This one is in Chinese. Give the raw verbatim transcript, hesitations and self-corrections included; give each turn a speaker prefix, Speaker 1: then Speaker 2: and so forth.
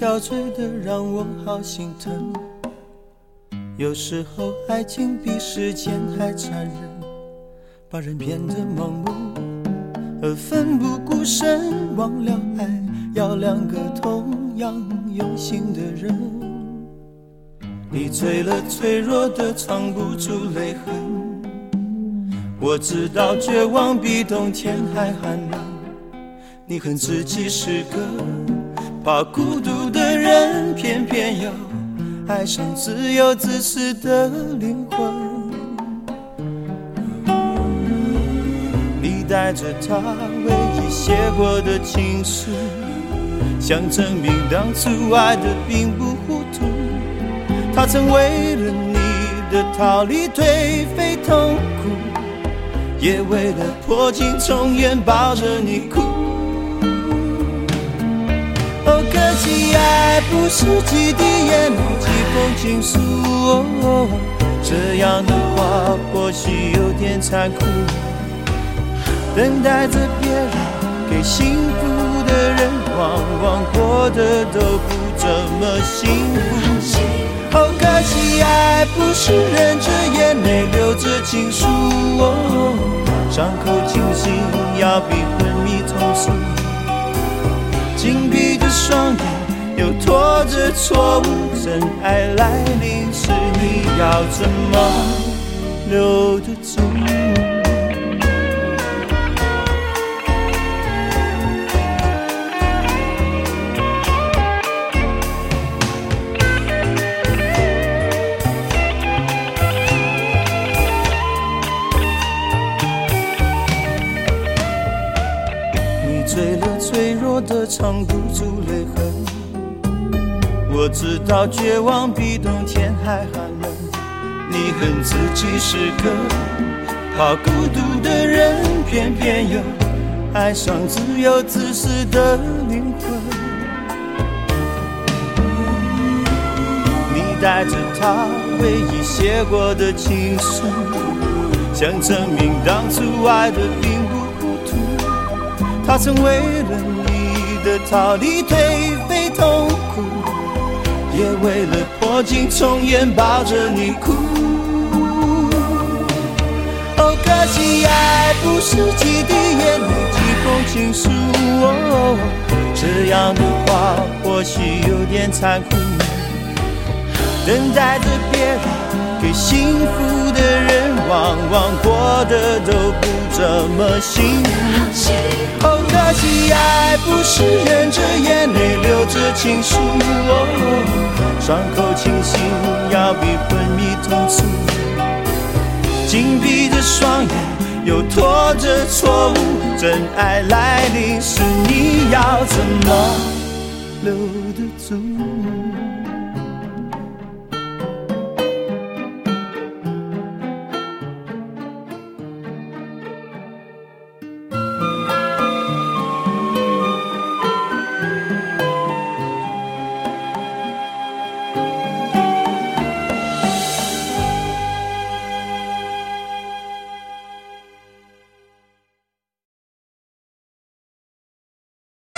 Speaker 1: 憔悴的让我好心疼。有时候爱情比时间还残忍，把人变得盲目而奋不顾身，忘了爱要两个同样用心的人。你醉了脆弱的藏不住泪痕，我知道绝望比冬天还寒冷。你恨自己是个怕孤独的人，偏偏又爱上自由自私的灵魂。你带着他唯一写过的情书，想证明当初爱的并不糊涂。他曾为了你的逃离颓废痛苦，也为了破镜重圆抱着你哭。哦，可惜爱不是几滴眼泪几封情书，哦，这样的话或许有点残酷。等待着别人给幸福的人，往往过得都不怎么幸福。哦，可惜爱不是忍着眼泪流着情书，哦，伤口清醒要比昏迷痛楚。紧闭着双眼又拖着错误，真爱来临时你要怎么留得住？醉了脆弱的藏不住泪痕，我知道绝望比冬天还寒冷。你恨自己是个怕孤独的人，偏偏又爱上自由自私的灵魂。你带着他唯一写过的情书，想证明当初爱的并不他曾为了你的逃离颓废痛苦，也为了破镜重圆抱着你哭。哦，可惜爱不是几滴眼泪几封情书，哦，这样的话或许有点残酷。等待着别人给幸福的人，往往过得都不怎么幸福。哦，可惜爱不是忍着眼泪流着情书，哦，伤口清醒要比昏迷痛楚。紧闭着双眼又拖着错误，真爱来临时你要怎么留得住？